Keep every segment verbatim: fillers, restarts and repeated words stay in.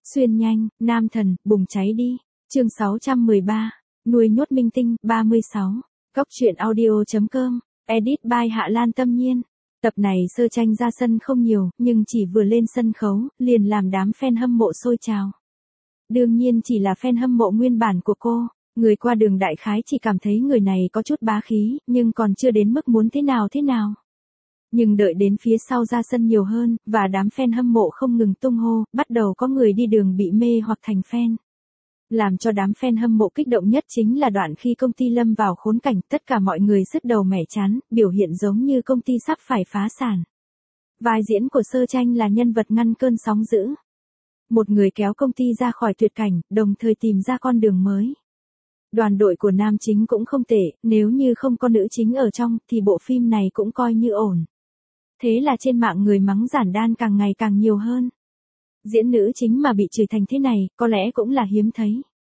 Xuyên nhanh, nam thần, bùng cháy đi. Chương sáu trăm mười ba, nuôi nhốt minh tinh, ba mươi sáu. Góc truyện audio.com, edit by Hạ Lan Tâm Nhiên. Tập này Sơ Tranh ra sân không nhiều, nhưng chỉ vừa lên sân khấu, liền làm đám fan hâm mộ sôi trào. Đương nhiên chỉ là fan hâm mộ nguyên bản của cô, người qua đường đại khái chỉ cảm thấy người này có chút bá khí, nhưng còn chưa đến mức muốn thế nào thế nào. Nhưng đợi đến phía sau ra sân nhiều hơn, và đám fan hâm mộ không ngừng tung hô, bắt đầu có người đi đường bị mê hoặc thành fan. Làm cho đám fan hâm mộ kích động nhất chính là đoạn khi công ty lâm vào khốn cảnh, tất cả mọi người sứt đầu mẻ chán, biểu hiện giống như công ty sắp phải phá sản. Vai diễn của Sơ Tranh là nhân vật ngăn cơn sóng dữ. Một người kéo công ty ra khỏi tuyệt cảnh, đồng thời tìm ra con đường mới. Đoàn đội của nam chính cũng không tệ, nếu như không có nữ chính ở trong, thì bộ phim này cũng coi như ổn. Thế là trên mạng người mắng giản đan càng ngày càng nhiều hơn. Diễn nữ chính mà bị chửi thành thế này, có lẽ cũng là hiếm thấy.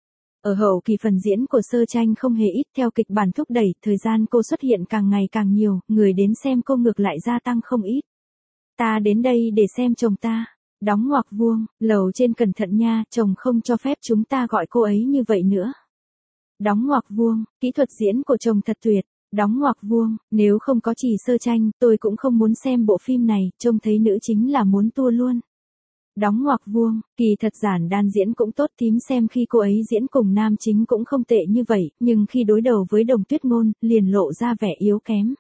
Ở hậu kỳ phần diễn của Sơ Tranh không hề ít, theo kịch bản thúc đẩy, thời gian cô xuất hiện càng ngày càng nhiều, người đến xem cô ngược lại gia tăng không ít. Ta đến đây để xem chồng ta. Đóng ngoặc vuông, lầu trên cẩn thận nha, chồng không cho phép chúng ta gọi cô ấy như vậy nữa. Đóng ngoặc vuông, kỹ thuật diễn của chồng thật tuyệt. Đóng ngoặc vuông, nếu không có chỉ Sơ Tranh, tôi cũng không muốn xem bộ phim này, trông thấy nữ chính là muốn tua luôn. Đóng ngoặc vuông, kỳ thật giản đan diễn cũng tốt, thím xem khi cô ấy diễn cùng nam chính cũng không tệ như vậy, nhưng khi đối đầu với Đồng Tuyết Ngôn, liền lộ ra vẻ yếu kém.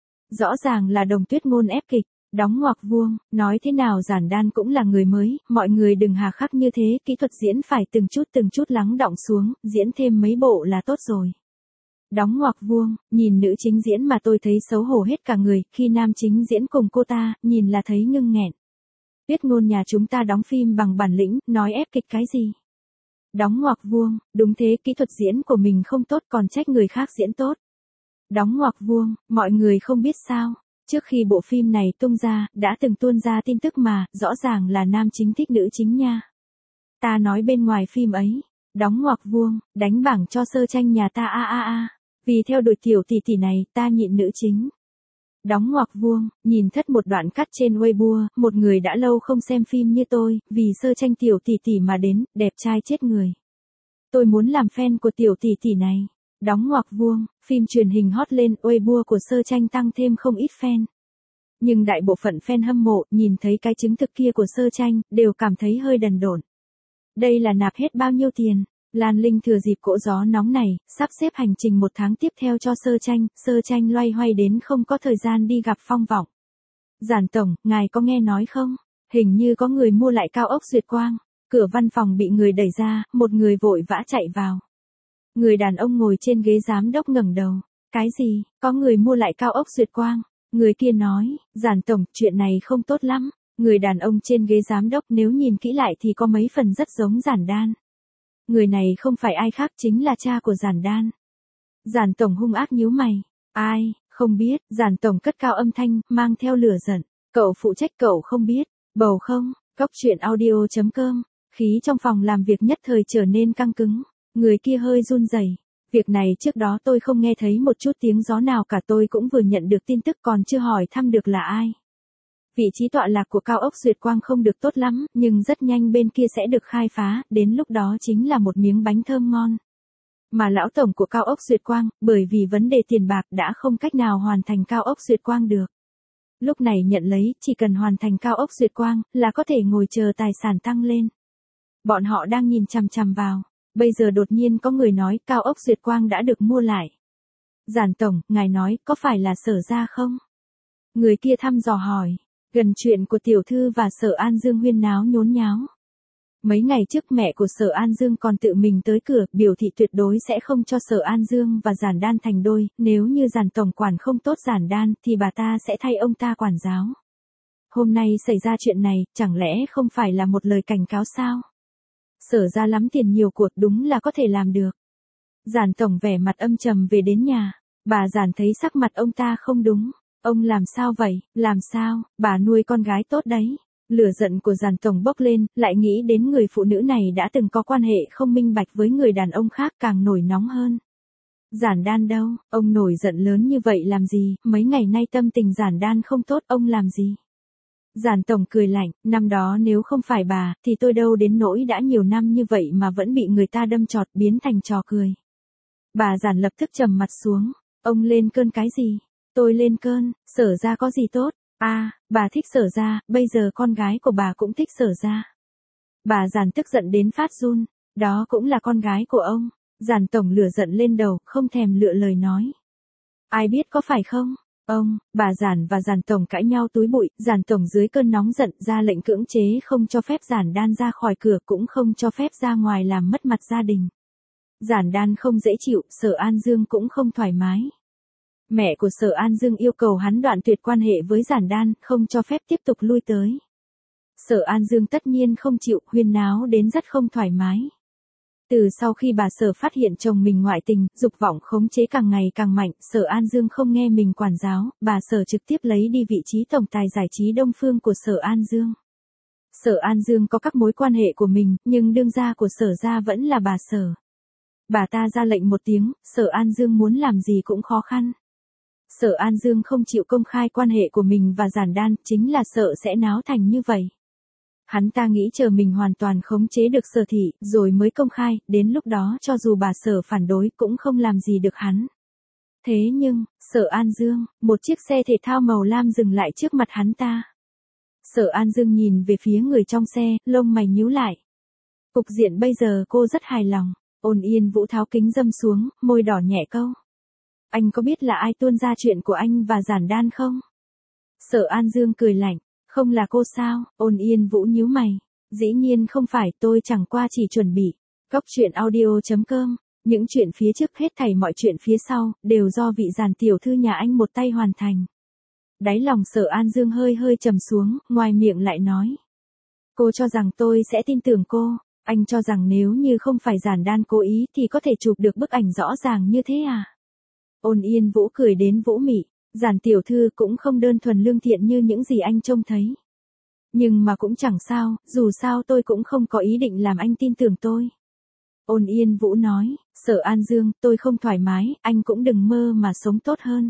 Rõ ràng là Đồng Tuyết Ngôn ép kịch. Đóng ngoặc vuông, nói thế nào giản đan cũng là người mới, mọi người đừng hà khắc như thế, kỹ thuật diễn phải từng chút từng chút lắng đọng xuống, diễn thêm mấy bộ là tốt rồi. Đóng ngoặc vuông, nhìn nữ chính diễn mà tôi thấy xấu hổ hết cả người, khi nam chính diễn cùng cô ta, nhìn là thấy ngưng nghẹn. Tuyết Ngôn nhà chúng ta đóng phim bằng bản lĩnh, nói ép kịch cái gì. Đóng ngoặc vuông, đúng thế, kỹ thuật diễn của mình không tốt còn trách người khác diễn tốt. Đóng ngoặc vuông, mọi người không biết sao. Trước khi bộ phim này tung ra, đã từng tuôn ra tin tức mà, rõ ràng là nam chính thích nữ chính nha. Ta nói bên ngoài phim ấy, đóng ngoặc vuông, đánh bảng cho Sơ Tranh nhà ta a a a, vì theo đuổi tiểu tỷ tỷ này, ta nhịn nữ chính. Đóng ngoặc vuông, nhìn thất một đoạn cắt trên Weibo, một người đã lâu không xem phim như tôi, vì Sơ Tranh tiểu tỷ tỷ mà đến, đẹp trai chết người. Tôi muốn làm fan của tiểu tỷ tỷ này. Đóng ngoặc vuông, phim truyền hình hot lên, Weibo của Sơ Tranh tăng thêm không ít fan. Nhưng đại bộ phận fan hâm mộ, nhìn thấy cái chứng thực kia của Sơ Tranh, đều cảm thấy hơi đần độn. Đây là nạp hết bao nhiêu tiền? Lan Linh thừa dịp cỗ gió nóng này, sắp xếp hành trình một tháng tiếp theo cho Sơ Tranh, Sơ Tranh loay hoay đến không có thời gian đi gặp Phong Vọng. Giản tổng, ngài có nghe nói không? Hình như có người mua lại cao ốc Duyệt Quang. Cửa văn phòng bị người đẩy ra, một người vội vã chạy vào. Người đàn ông ngồi trên ghế giám đốc ngẩng đầu. Cái gì, có người mua lại cao ốc Duyệt Quang? Người kia nói, giản tổng, chuyện này không tốt lắm. Người đàn ông trên ghế giám đốc nếu nhìn kỹ lại thì có mấy phần rất giống giản đan. Người này không phải ai khác chính là cha của giản đan. Giản tổng hung ác nhíu mày. Ai, không biết, giản tổng cất cao âm thanh, mang theo lửa giận. Cậu phụ trách cậu không biết, bầu không, góc truyện audio.com. Khí trong phòng làm việc nhất thời trở nên căng cứng. Người kia hơi run rẩy. Việc này trước đó tôi không nghe thấy một chút tiếng gió nào cả, tôi cũng vừa nhận được tin tức còn chưa hỏi thăm được là ai. Vị trí tọa lạc của cao ốc Duyệt Quang không được tốt lắm, nhưng rất nhanh bên kia sẽ được khai phá, đến lúc đó chính là một miếng bánh thơm ngon. Mà lão tổng của cao ốc Duyệt Quang, bởi vì vấn đề tiền bạc đã không cách nào hoàn thành cao ốc Duyệt Quang được. Lúc này nhận lấy, chỉ cần hoàn thành cao ốc Duyệt Quang, là có thể ngồi chờ tài sản tăng lên. Bọn họ đang nhìn chằm chằm vào. Bây giờ đột nhiên có người nói cao ốc Duyệt Quang đã được mua lại. Giản tổng, ngài nói có phải là Sở Gia không? Người kia thăm dò hỏi. Gần chuyện của tiểu thư và Sở An Dương huyên náo nhốn nháo. Mấy ngày trước mẹ của Sở An Dương còn tự mình tới cửa, biểu thị tuyệt đối sẽ không cho Sở An Dương và giản đan thành đôi, nếu như giản tổng quản không tốt giản đan thì bà ta sẽ thay ông ta quản giáo. Hôm nay xảy ra chuyện này, chẳng lẽ không phải là một lời cảnh cáo sao? Sở Ra lắm tiền nhiều cuộc đúng là có thể làm được. Giản tổng vẻ mặt âm trầm về đến nhà. Bà giản thấy sắc mặt ông ta không đúng. Ông làm sao vậy, làm sao, bà nuôi con gái tốt đấy. Lửa giận của giản tổng bốc lên, lại nghĩ đến người phụ nữ này đã từng có quan hệ không minh bạch với người đàn ông khác càng nổi nóng hơn. Giản đan đâu, ông nổi giận lớn như vậy làm gì, mấy ngày nay tâm tình giản đan không tốt, ông làm gì? Giản tổng cười lạnh, năm đó nếu không phải bà, thì tôi đâu đến nỗi đã nhiều năm như vậy mà vẫn bị người ta đâm chọt biến thành trò cười. Bà Giản lập tức trầm mặt xuống, ông lên cơn cái gì? Tôi lên cơn, Sở Gia có gì tốt? À, bà thích Sở Gia, bây giờ con gái của bà cũng thích Sở Gia. Bà Giản tức giận đến phát run, đó cũng là con gái của ông. Giản tổng lửa giận lên đầu, không thèm lựa lời nói. Ai biết có phải không? Ông, bà Giản và Giản tổng cãi nhau túi bụi, Giản tổng dưới cơn nóng giận ra lệnh cưỡng chế không cho phép Giản Đan ra khỏi cửa, cũng không cho phép ra ngoài làm mất mặt gia đình. Giản Đan không dễ chịu, Sở An Dương cũng không thoải mái. Mẹ của Sở An Dương yêu cầu hắn đoạn tuyệt quan hệ với Giản Đan, không cho phép tiếp tục lui tới. Sở An Dương tất nhiên không chịu, huyên náo đến rất không thoải mái. Từ sau khi bà Sở phát hiện chồng mình ngoại tình, dục vọng khống chế càng ngày càng mạnh, Sở An Dương không nghe mình quản giáo, bà Sở trực tiếp lấy đi vị trí tổng tài giải trí Đông Phương của Sở An Dương. Sở An Dương có các mối quan hệ của mình, nhưng đương gia của Sở Gia vẫn là bà Sở. Bà ta ra lệnh một tiếng, Sở An Dương muốn làm gì cũng khó khăn. Sở An Dương không chịu công khai quan hệ của mình và Giản Đan, chính là sợ sẽ náo thành như vậy. Hắn ta nghĩ chờ mình hoàn toàn khống chế được Sở thị, rồi mới công khai, đến lúc đó cho dù bà Sở phản đối cũng không làm gì được hắn. Thế nhưng, Sở An Dương, một chiếc xe thể thao màu lam dừng lại trước mặt hắn ta. Sở An Dương nhìn về phía người trong xe, lông mày nhíu lại. Cục diện bây giờ cô rất hài lòng. Ôn Yên Vũ tháo kính dâm xuống, môi đỏ nhẹ câu. Anh có biết là ai tuôn ra chuyện của anh và Giản Đan không? Sở An Dương cười lạnh. Không là cô sao? Ôn Yên Vũ nhíu mày. Dĩ nhiên không phải, tôi chẳng qua chỉ chuẩn bị. Góc truyện audio chấm com. Những chuyện phía trước hết thảy mọi chuyện phía sau, đều do vị Giản tiểu thư nhà anh một tay hoàn thành. Đáy lòng Sở An Dương hơi hơi trầm xuống, ngoài miệng lại nói. Cô cho rằng tôi sẽ tin tưởng cô. Anh cho rằng nếu như không phải Giản Đan cố ý thì có thể chụp được bức ảnh rõ ràng như thế à? Ôn Yên Vũ cười đến vũ mị. Giản tiểu thư cũng không đơn thuần lương thiện như những gì anh trông thấy. Nhưng mà cũng chẳng sao, dù sao tôi cũng không có ý định làm anh tin tưởng tôi. Ôn Yên Vũ nói, Sở An Dương, tôi không thoải mái, anh cũng đừng mơ mà sống tốt hơn.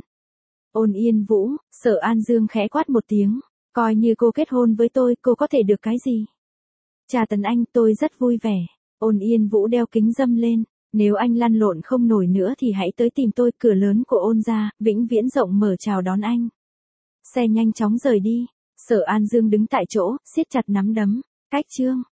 Ôn Yên Vũ, Sở An Dương khẽ quát một tiếng, coi như cô kết hôn với tôi, cô có thể được cái gì? Trà tấn anh, tôi rất vui vẻ. Ôn Yên Vũ đeo kính dâm lên. Nếu anh lăn lộn không nổi nữa thì hãy tới tìm tôi, cửa lớn của Ôn gia, vĩnh viễn rộng mở chào đón anh. Xe nhanh chóng rời đi. Sở An Dương đứng tại chỗ, siết chặt nắm đấm. Cách chương.